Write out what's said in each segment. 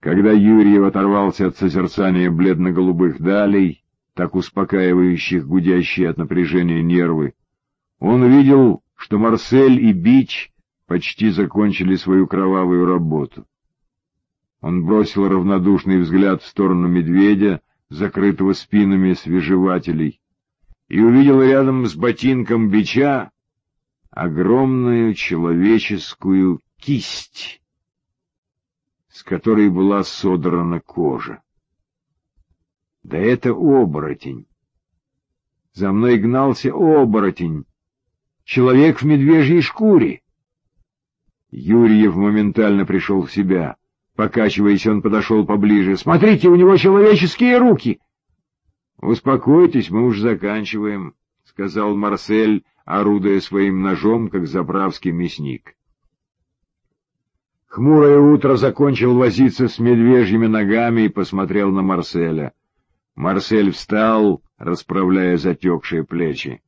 Когда Юрьев оторвался от созерцания бледно-голубых далей, так успокаивающих гудящие от напряжения нервы, он увидел, что Марсель и Бич почти закончили свою кровавую работу. Он бросил равнодушный взгляд в сторону медведя, закрытого спинами свежевателей, и увидел рядом с ботинком Бича огромную человеческую кисть, с которой была содрана кожа. Да это оборотень! За мной гнался оборотень! Человек в медвежьей шкуре! Юрьев моментально пришел в себя. Покачиваясь, он подошел поближе. «Смотрите, у него человеческие руки!» «Успокойтесь, мы уж заканчиваем», — сказал Марсель, орудуя своим ножом, как заправский мясник. Хмурое утро закончил возиться с медвежьими ногами и посмотрел на Марселя. Марсель встал, расправляя затекшие плечи.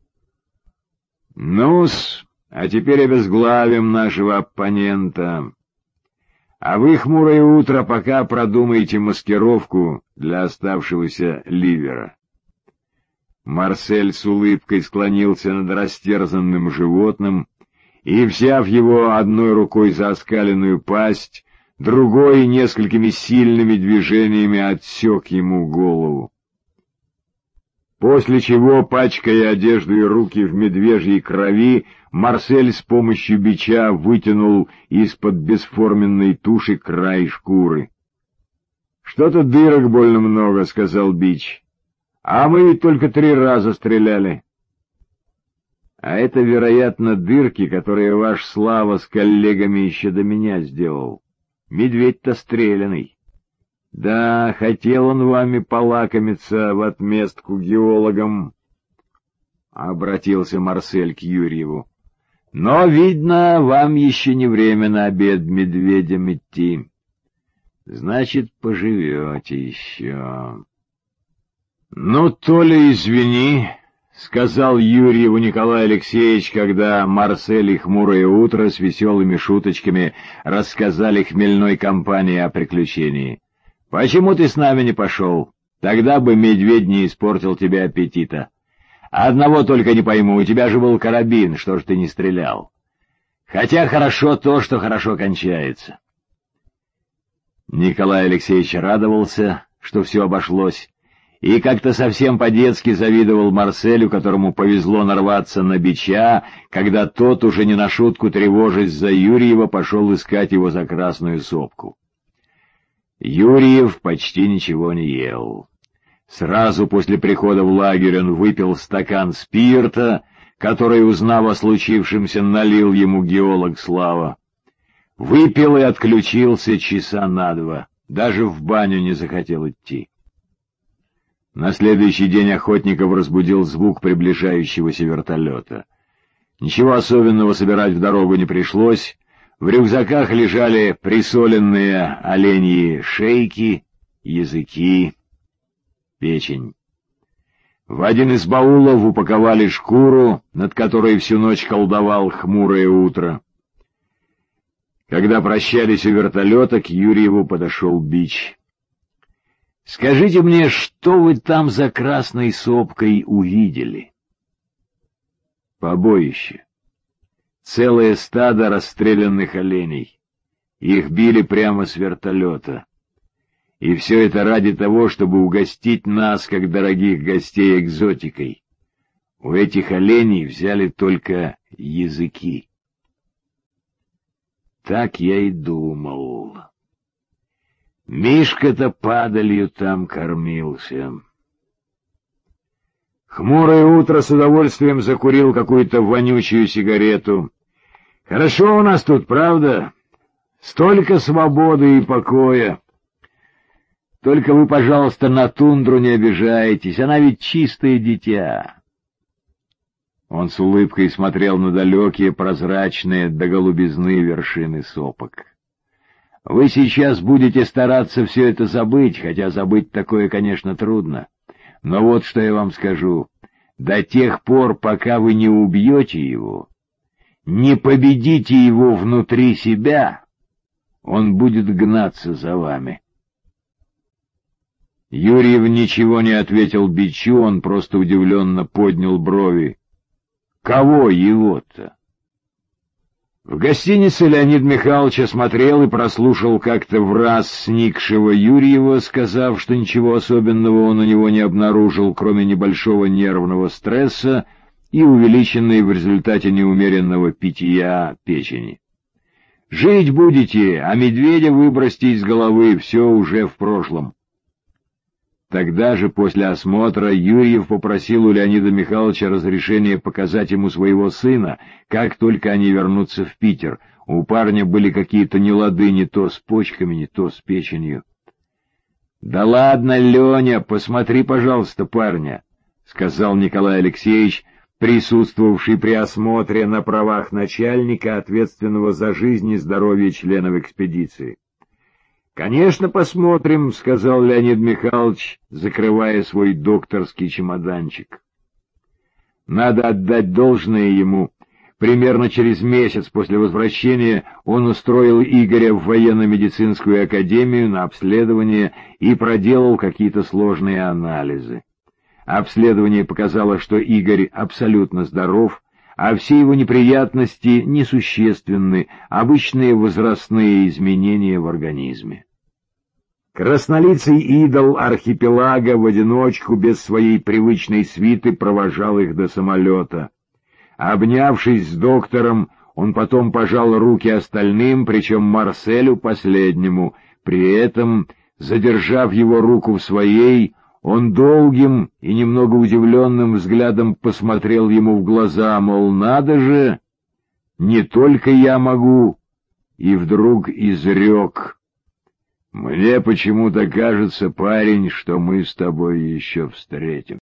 «Ну-с, а теперь обезглавим нашего оппонента. А вы, хмурое утро, пока продумайте маскировку для оставшегося ливера». Марсель с улыбкой склонился над растерзанным животным и, взяв его одной рукой за оскаленную пасть, другой несколькими сильными движениями отсек ему голову. После чего, пачкая одежду и руки в медвежьей крови, Марсель с помощью бича вытянул из-под бесформенной туши край шкуры. — Что-то дырок больно много, — сказал бич. — А мы ведь только 3 раза стреляли. — А это, вероятно, дырки, которые ваш Слава с коллегами еще до меня сделал. Медведь-то стреляный. Да, хотел он вами полакомиться в отместку геологам, — обратился Марсель к Юрьеву. — Но, видно, вам еще не время на обед медведям идти. Значит, поживете еще. — Ну, то ли извини, — сказал Юрьеву Николай Алексеевич, когда Марсель и Хмурое утро с веселыми шуточками рассказали хмельной компании о приключении. — Почему ты с нами не пошел? Тогда бы медведь не испортил тебе аппетита. Одного только не пойму, у тебя же был карабин, что ж ты не стрелял? Хотя хорошо то, что хорошо кончается. Николай Алексеевич радовался, что все обошлось, и как-то совсем по-детски завидовал Марселю, которому повезло нарваться на бича, когда тот, уже не на шутку тревожась за Юрьева, пошел искать его за красную сопку. Юрьев почти ничего не ел. Сразу после прихода в лагерь он выпил стакан спирта, который, узнав о случившемся, налил ему геолог Слава. Выпил и отключился часа на 2, даже в баню не захотел идти. На следующий день охотников разбудил звук приближающегося вертолета. Ничего особенного собирать в дорогу не пришлось. В рюкзаках лежали присоленные оленьи шейки, языки, печень. В один из баулов упаковали шкуру, над которой всю ночь колдовал Хмурое утро. Когда прощались у вертолета, к Юрьеву подошел бич. — Скажите мне, что вы там за красной сопкой увидели? — Побоище. Целое стадо расстрелянных оленей. Их били прямо с вертолета. И все это ради того, чтобы угостить нас, как дорогих гостей, экзотикой. У этих оленей взяли только языки. Так я и думал. Мишка-то падалью там кормился. Хмурое утро с удовольствием закурил какую-то вонючую сигарету. Хорошо у нас тут, правда? Столько свободы и покоя. Только вы, пожалуйста, на тундру не обижайтесь, она ведь чистое дитя. Он с улыбкой смотрел на далекие, прозрачные до голубизны вершины сопок. Вы сейчас будете стараться все это забыть, хотя забыть такое, конечно, трудно. Но вот что я вам скажу. До тех пор, пока вы не убьете его, не победите его внутри себя, он будет гнаться за вами. Юрьев ничего не ответил бичу, он просто удивленно поднял брови. Кого его-то? В гостинице Леонид Михайлович осмотрел и прослушал как-то враз сникшего Юрьева, сказав, что ничего особенного он у него не обнаружил, кроме небольшого нервного стресса и увеличенной в результате неумеренного питья печени. «Жить будете, а медведя выбросьте из головы, все уже в прошлом». Тогда же, после осмотра, Юрьев попросил у Леонида Михайловича разрешения показать ему своего сына, как только они вернутся в Питер. У парня были какие-то нелады не то с почками, не то с печенью. — Да ладно, Леня, посмотри, пожалуйста, парня, — сказал Николай Алексеевич, присутствовавший при осмотре на правах начальника, ответственного за жизнь и здоровье членов экспедиции. «Конечно, посмотрим», — сказал Леонид Михайлович, закрывая свой докторский чемоданчик. Надо отдать должное ему. Примерно через месяц после возвращения он устроил Игоря в военно-медицинскую академию на обследование и проделал какие-то сложные анализы. Обследование показало, что Игорь абсолютно здоров, а все его неприятности несущественны, обычные возрастные изменения в организме. Краснолицый идол архипелага в одиночку, без своей привычной свиты, провожал их до самолета. Обнявшись с доктором, он потом пожал руки остальным, причем Марселю последнему. При этом, задержав его руку в своей, он долгим и немного удивленным взглядом посмотрел ему в глаза, мол, надо же, не только я могу, и вдруг изрек: «Мне почему-то кажется, парень, что мы с тобой еще встретимся».